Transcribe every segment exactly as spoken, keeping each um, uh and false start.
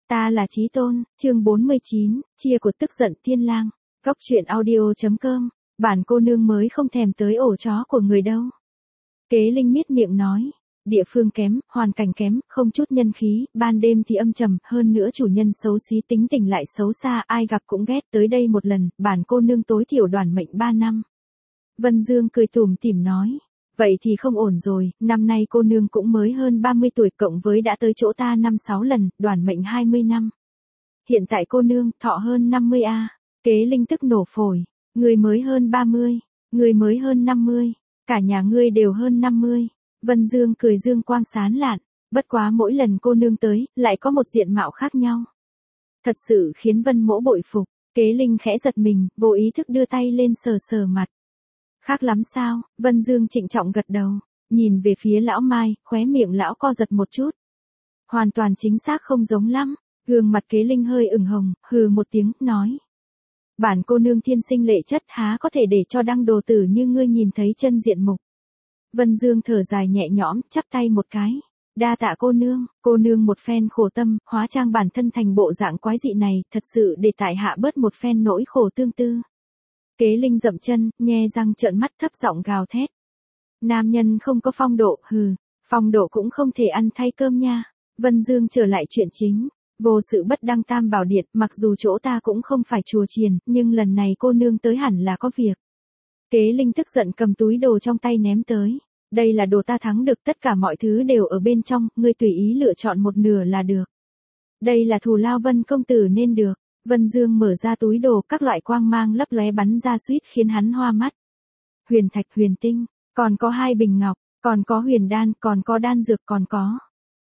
Ta là Chí Tôn, chương bốn mươi chín, chia của tức giận thiên lang. Góc truyện audio.com, bản cô nương mới không thèm tới ổ chó của người đâu. Kế Linh miết miệng nói, địa phương kém, hoàn cảnh kém, không chút nhân khí, ban đêm thì âm trầm, hơn nữa chủ nhân xấu xí tính tình lại xấu xa, ai gặp cũng ghét, tới đây một lần, bản cô nương tối thiểu đoản mệnh ba năm. Vân Dương cười tủm tỉm nói, vậy thì không ổn rồi, năm nay cô nương cũng mới hơn ba mươi tuổi cộng với đã tới chỗ ta năm sáu lần, đoản mệnh hai mươi năm. Hiện tại cô nương, thọ hơn năm mươi a. Kế Linh tức nổ phổi, người mới hơn ba mươi, người mới hơn năm mươi, cả nhà ngươi đều hơn năm mươi. Vân Dương cười dương quang sán lạn, bất quá mỗi lần cô nương tới, lại có một diện mạo khác nhau. Thật sự khiến Vân Mỗ bội phục. Kế Linh khẽ giật mình, vô ý thức đưa tay lên sờ sờ mặt. Khác lắm sao? Vân Dương trịnh trọng gật đầu, nhìn về phía lão Mai, khóe miệng lão co giật một chút. Hoàn toàn chính xác không giống lắm. Gương mặt Kế Linh hơi ửng hồng, hừ một tiếng, nói. Bản cô nương thiên sinh lệ chất há có thể để cho đăng đồ tử như ngươi nhìn thấy chân diện mục. Vân Dương thở dài nhẹ nhõm, chắp tay một cái. Đa tạ cô nương, cô nương một phen khổ tâm, hóa trang bản thân thành bộ dạng quái dị này, thật sự để tại hạ bớt một phen nỗi khổ tương tư. Kế Linh dậm chân, nhe răng trợn mắt thấp giọng gào thét. Nam nhân không có phong độ, hừ, phong độ cũng không thể ăn thay cơm nha. Vân Dương trở lại chuyện chính. Vô sự bất đăng tam bảo điện, mặc dù chỗ ta cũng không phải chùa chiền, nhưng lần này cô nương tới hẳn là có việc. Kế Linh tức giận cầm túi đồ trong tay ném tới. Đây là đồ ta thắng được, tất cả mọi thứ đều ở bên trong, ngươi tùy ý lựa chọn một nửa là được. Đây là thù lao Vân công tử nên được. Vân Dương mở ra túi đồ, các loại quang mang lấp lóe bắn ra suýt khiến hắn hoa mắt. Huyền thạch, huyền tinh, còn có hai bình ngọc, còn có huyền đan, còn có đan dược, còn có.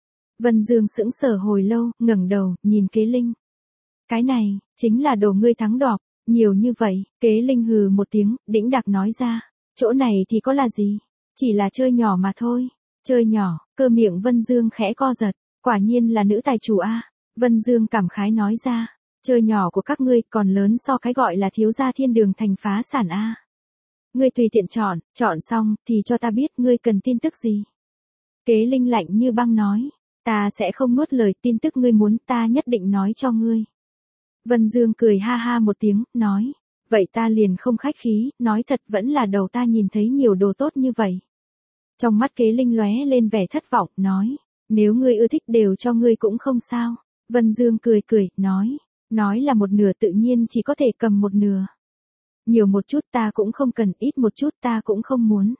Vân Dương sững sờ hồi lâu, ngẩng đầu, nhìn Kế Linh. Cái này, chính là đồ ngươi thắng độc, nhiều như vậy. Kế Linh hừ một tiếng, đĩnh đạc nói ra. Chỗ này thì có là gì? Chỉ là chơi nhỏ mà thôi. Chơi nhỏ, cơ miệng Vân Dương khẽ co giật. Quả nhiên là nữ tài chủ a. Vân Dương cảm khái nói ra. Chơi nhỏ của các ngươi còn lớn so cái gọi là thiếu gia thiên đường thành phá sản a. Ngươi tùy tiện chọn, chọn xong thì cho ta biết ngươi cần tin tức gì. Kế Linh lạnh như băng nói. Ta sẽ không nuốt lời, tin tức ngươi muốn ta nhất định nói cho ngươi. Vân Dương cười ha ha một tiếng, nói. Vậy ta liền không khách khí, nói thật vẫn là đầu ta nhìn thấy nhiều đồ tốt như vậy. Trong mắt Kế Linh lóe lên vẻ thất vọng, nói. Nếu ngươi ưa thích đều cho ngươi cũng không sao. Vân Dương cười cười, nói. Nói là một nửa tự nhiên chỉ có thể cầm một nửa. Nhiều một chút ta cũng không cần, ít một chút ta cũng không muốn.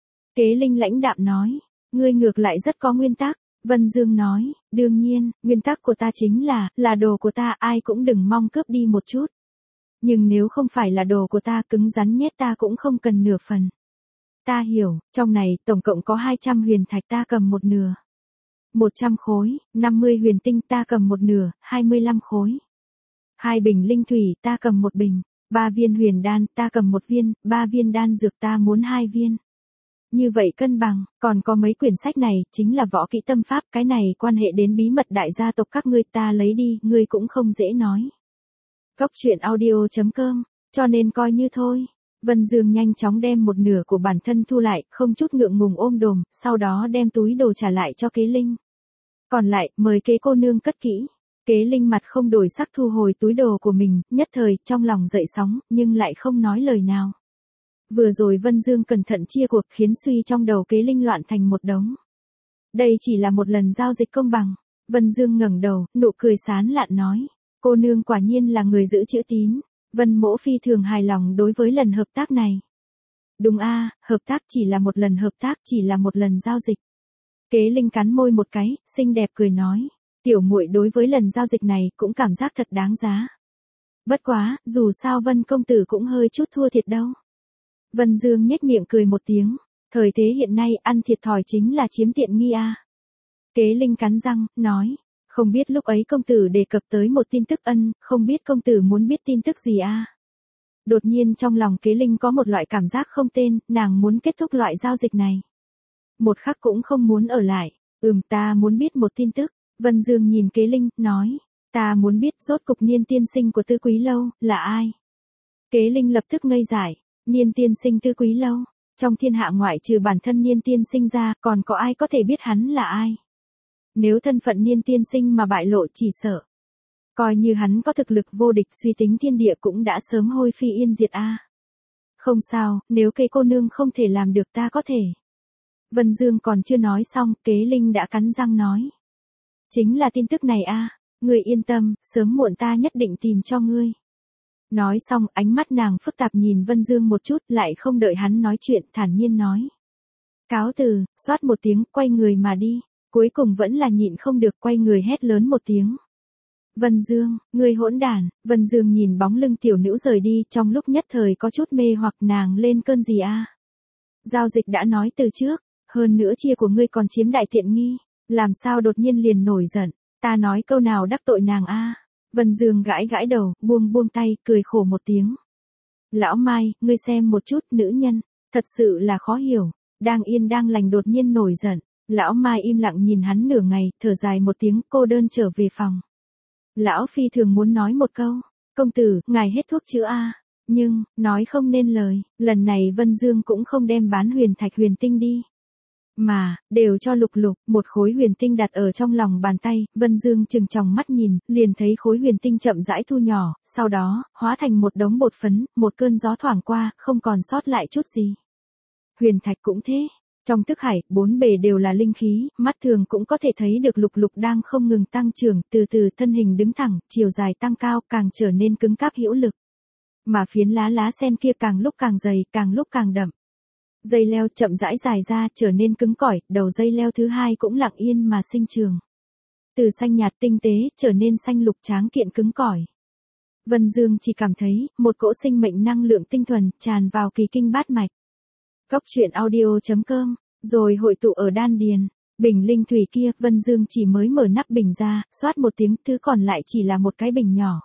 Kế Linh lãnh đạm nói. Ngươi ngược lại rất có nguyên tắc. Vân Dương nói, đương nhiên, nguyên tắc của ta chính là, là đồ của ta ai cũng đừng mong cướp đi một chút. Nhưng nếu không phải là đồ của ta cứng rắn nhét ta cũng không cần nửa phần. Ta hiểu, trong này tổng cộng có hai trăm huyền thạch ta cầm một nửa. một trăm khối, năm mươi huyền tinh ta cầm một nửa, hai mươi lăm khối. Hai bình linh thủy ta cầm một bình, ba viên huyền đan ta cầm một viên, ba viên đan dược ta muốn hai viên. Như vậy cân bằng, còn có mấy quyển sách này, chính là võ kỹ tâm pháp, cái này quan hệ đến bí mật đại gia tộc các ngươi ta lấy đi, ngươi cũng không dễ nói. Góc truyện audio.com, cho nên coi như thôi. Vân Dương nhanh chóng đem một nửa của bản thân thu lại, không chút ngượng ngùng ôm đồm, sau đó đem túi đồ trả lại cho Kế Linh. Còn lại, mời Kế cô nương cất kỹ. Kế Linh mặt không đổi sắc thu hồi túi đồ của mình, nhất thời, trong lòng dậy sóng, nhưng lại không nói lời nào. Vừa rồi Vân Dương cẩn thận chia cuộc khiến suy trong đầu Kế Linh loạn thành một đống. Đây chỉ là một lần giao dịch công bằng. Vân Dương ngẩng đầu, nụ cười sán lạn nói. Cô nương quả nhiên là người giữ chữ tín. Vân Mỗ phi thường hài lòng đối với lần hợp tác này. Đúng a, hợp tác chỉ là một lần hợp tác, chỉ là một lần giao dịch. Kế Linh cắn môi một cái, xinh đẹp cười nói. Tiểu muội đối với lần giao dịch này cũng cảm giác thật đáng giá. Bất quá, dù sao Vân công tử cũng hơi chút thua thiệt đâu. Vân Dương nhếch miệng cười một tiếng, thời thế hiện nay ăn thiệt thòi chính là chiếm tiện nghi a. Kế Linh cắn răng, nói, không biết lúc ấy công tử đề cập tới một tin tức ân, không biết công tử muốn biết tin tức gì a. Đột nhiên trong lòng Kế Linh có một loại cảm giác không tên, nàng muốn kết thúc loại giao dịch này. Một khắc cũng không muốn ở lại, ừm ta muốn biết một tin tức. Vân Dương nhìn Kế Linh, nói, ta muốn biết rốt cục Niên tiên sinh của Tư Quý Lâu, là ai? Kế Linh lập tức ngây dại. Niên tiên sinh Tư Quý Lâu, trong thiên hạ ngoại trừ bản thân Niên tiên sinh ra, còn có ai có thể biết hắn là ai? Nếu thân phận Niên tiên sinh mà bại lộ chỉ sợ. Coi như hắn có thực lực vô địch suy tính thiên địa cũng đã sớm hôi phi yên diệt a. Không sao, nếu kế cô nương không thể làm được ta có thể. Vân Dương còn chưa nói xong, Kế Linh đã cắn răng nói. Chính là tin tức này a, ngươi yên tâm, sớm muộn ta nhất định tìm cho ngươi. Nói xong, ánh mắt nàng phức tạp nhìn Vân Dương một chút, lại không đợi hắn nói chuyện, thản nhiên nói. Cáo từ, xoát một tiếng, quay người mà đi, cuối cùng vẫn là nhịn không được quay người hét lớn một tiếng. Vân Dương, ngươi hỗn đản. Vân Dương nhìn bóng lưng tiểu nữ rời đi, trong lúc nhất thời có chút mê hoặc nàng lên cơn gì a? Giao dịch đã nói từ trước, hơn nữa chia của ngươi còn chiếm đại tiện nghi, làm sao đột nhiên liền nổi giận, ta nói câu nào đắc tội nàng a? Vân Dương gãi gãi đầu, buông buông tay, cười khổ một tiếng. Lão Mai, ngươi xem một chút, nữ nhân, thật sự là khó hiểu, đang yên đang lành đột nhiên nổi giận. Lão Mai im lặng nhìn hắn nửa ngày, thở dài một tiếng, cô đơn trở về phòng. Lão Phi thường muốn nói một câu, công tử, ngài hết thuốc chữa a, nhưng, nói không nên lời, lần này Vân Dương cũng không đem bán huyền thạch huyền tinh đi. Mà, đều cho Lục Lục, một khối huyền tinh đặt ở trong lòng bàn tay, Vân Dương chừng tròng mắt nhìn, liền thấy khối huyền tinh chậm rãi thu nhỏ, sau đó, hóa thành một đống bột phấn, một cơn gió thoảng qua, không còn sót lại chút gì. Huyền thạch cũng thế. Trong thức hải, bốn bề đều là linh khí, mắt thường cũng có thể thấy được Lục Lục đang không ngừng tăng trưởng, từ từ thân hình đứng thẳng, chiều dài tăng cao, càng trở nên cứng cáp hữu lực. Mà phiến lá lá sen kia càng lúc càng dày, càng lúc càng đậm. Dây leo chậm rãi dài ra, trở nên cứng cỏi, đầu dây leo thứ hai cũng lặng yên mà sinh trường. Từ xanh nhạt tinh tế, trở nên xanh lục tráng kiện cứng cỏi. Vân Dương chỉ cảm thấy, một cỗ sinh mệnh năng lượng tinh thuần, tràn vào kỳ kinh bát mạch. Góc truyện audio chấm com, rồi hội tụ ở đan điền. Bình linh thủy kia, Vân Dương chỉ mới mở nắp bình ra, xoát một tiếng, thứ còn lại chỉ là một cái bình nhỏ.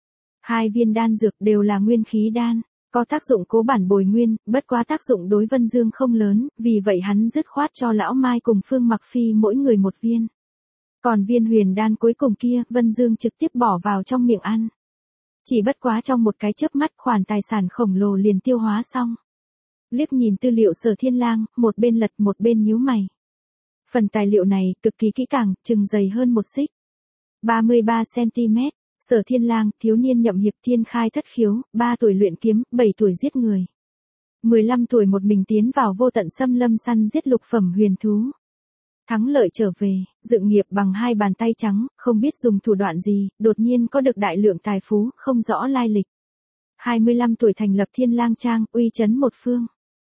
Hai viên đan dược đều là nguyên khí đan, có tác dụng cố bản bồi nguyên, bất quá tác dụng đối Vân Dương không lớn, vì vậy hắn dứt khoát cho Lão Mai cùng Phương Mặc Phi mỗi người một viên. Còn viên huyền đan cuối cùng kia, Vân Dương trực tiếp bỏ vào trong miệng ăn. Chỉ bất quá trong một cái chớp mắt, khoản tài sản khổng lồ liền tiêu hóa xong. Liếc nhìn tư liệu Sở Thiên Lang, một bên lật một bên nhíu mày. Phần tài liệu này cực kỳ kỹ càng, chừng dày hơn một xích. ba mươi ba xăng-ti-mét, Sở Thiên Lang, thiếu niên nhậm hiệp thiên khai thất khiếu, ba tuổi luyện kiếm, bảy tuổi giết người. mười lăm tuổi một mình tiến vào vô tận xâm lâm săn giết lục phẩm huyền thú. Thắng lợi trở về, dựng nghiệp bằng hai bàn tay trắng, không biết dùng thủ đoạn gì, đột nhiên có được đại lượng tài phú, không rõ lai lịch. hai mươi lăm tuổi thành lập Thiên Lang Trang, uy chấn một phương.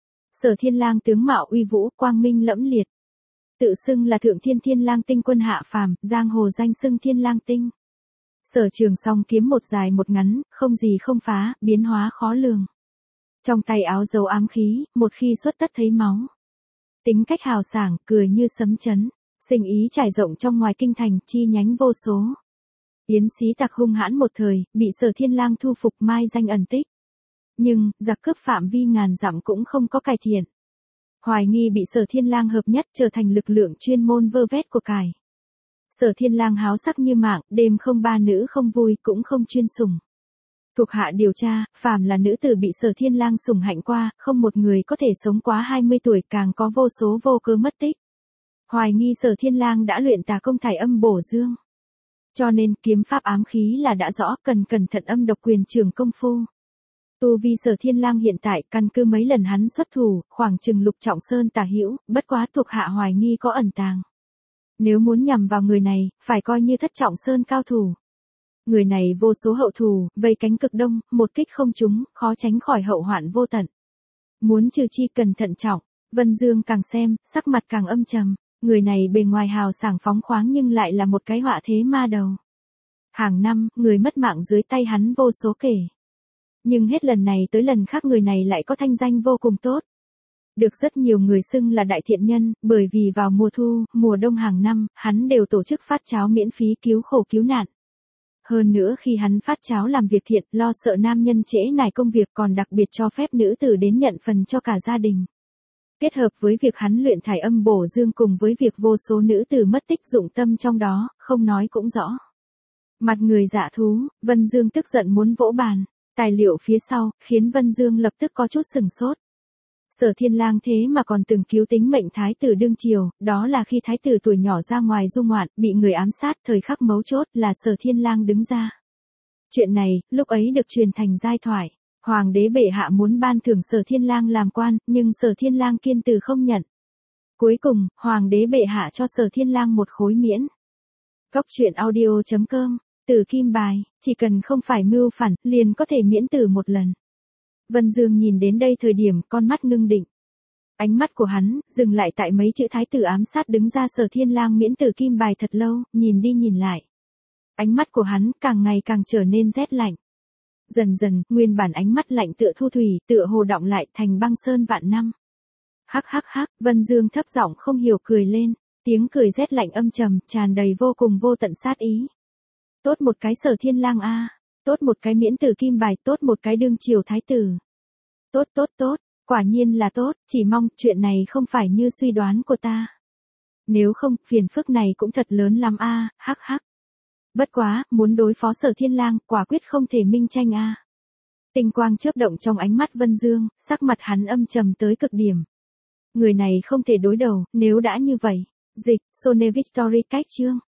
Sở Thiên Lang tướng mạo uy vũ, quang minh lẫm liệt. Tự xưng là Thượng Thiên Thiên Lang tinh quân hạ phàm, giang hồ danh xưng Thiên Lang tinh. Sở trường song kiếm một dài một ngắn, không gì không phá, biến hóa khó lường. Trong tay áo dấu ám khí, một khi xuất tất thấy máu. Tính cách hào sảng, cười như sấm chấn, sinh ý trải rộng trong ngoài kinh thành, chi nhánh vô số. Yến xí tặc hung hãn một thời, bị Sở Thiên Lang thu phục mai danh ẩn tích. Nhưng, giặc cướp phạm vi ngàn dặm cũng không có cải thiện. Hoài nghi bị Sở Thiên Lang hợp nhất trở thành lực lượng chuyên môn vơ vét của cải. Sở Thiên Lang háo sắc như mạng, đêm không ba nữ không vui, cũng không chuyên sủng. Thuộc hạ điều tra, phàm là nữ tử bị Sở Thiên Lang sủng hạnh qua, không một người có thể sống quá hai mươi tuổi, càng có vô số vô cớ mất tích. Hoài nghi Sở Thiên Lang đã luyện tà công thải âm bổ dương. Cho nên, kiếm pháp ám khí là đã rõ, cần cẩn thận âm độc quyền trường công phu. Tu vi Sở Thiên Lang hiện tại, căn cứ mấy lần hắn xuất thủ, khoảng chừng lục trọng sơn tà hữu, bất quá thuộc hạ hoài nghi có ẩn tàng. Nếu muốn nhằm vào người này, phải coi như thất trọng sơn cao thủ. Người này vô số hậu thủ, vây cánh cực đông, một kích không trúng, khó tránh khỏi hậu hoạn vô tận. Muốn trừ chi cần thận trọng, Vân Dương càng xem, sắc mặt càng âm trầm, người này bề ngoài hào sảng phóng khoáng nhưng lại là một cái họa thế ma đầu. Hàng năm, người mất mạng dưới tay hắn vô số kể. Nhưng hết lần này tới lần khác người này lại có thanh danh vô cùng tốt. Được rất nhiều người xưng là đại thiện nhân, bởi vì vào mùa thu, mùa đông hàng năm, hắn đều tổ chức phát cháo miễn phí cứu khổ cứu nạn. Hơn nữa khi hắn phát cháo làm việc thiện, lo sợ nam nhân trễ nải công việc còn đặc biệt cho phép nữ tử đến nhận phần cho cả gia đình. Kết hợp với việc hắn luyện thải âm bổ dương cùng với việc vô số nữ tử mất tích dụng tâm trong đó, không nói cũng rõ. Mặt người dạ thú, Vân Dương tức giận muốn vỗ bàn. Tài liệu phía sau, khiến Vân Dương lập tức có chút sừng sốt. Sở Thiên Lang thế mà còn từng cứu tính mệnh thái tử đương triều, đó là khi thái tử tuổi nhỏ ra ngoài du ngoạn, bị người ám sát, thời khắc mấu chốt là Sở Thiên Lang đứng ra. Chuyện này, lúc ấy được truyền thành giai thoại. Hoàng đế bệ hạ muốn ban thưởng Sở Thiên Lang làm quan, nhưng Sở Thiên Lang kiên từ không nhận. Cuối cùng, Hoàng đế bệ hạ cho Sở Thiên Lang một khối miễn. Góc truyện audio chấm com, Tử Kim Bài, chỉ cần không phải mưu phản, liền có thể miễn tử một lần. Vân Dương nhìn đến đây thời điểm con mắt ngưng định. Ánh mắt của hắn, dừng lại tại mấy chữ thái tử ám sát đứng ra Sở Thiên Lang miễn tử kim bài thật lâu, nhìn đi nhìn lại. Ánh mắt của hắn càng ngày càng trở nên rét lạnh. Dần dần, nguyên bản ánh mắt lạnh tựa thu thủy, tựa hồ đọng lại thành băng sơn vạn năm. Hắc hắc hắc, Vân Dương thấp giọng không hiểu cười lên, tiếng cười rét lạnh âm trầm, tràn đầy vô cùng vô tận sát ý. Tốt một cái Sở Thiên Lang a, tốt một cái miễn tử kim bài, tốt một cái đương triều thái tử. Tốt tốt tốt, quả nhiên là tốt, chỉ mong chuyện này không phải như suy đoán của ta. Nếu không, phiền phức này cũng thật lớn lắm a, hắc hắc. Bất quá, muốn đối phó Sở Thiên Lang, quả quyết không thể minh tranh a. Tinh quang chớp động trong ánh mắt Vân Dương, sắc mặt hắn âm trầm tới cực điểm. Người này không thể đối đầu, nếu đã như vậy. Dịch, Sone Victory cách chương.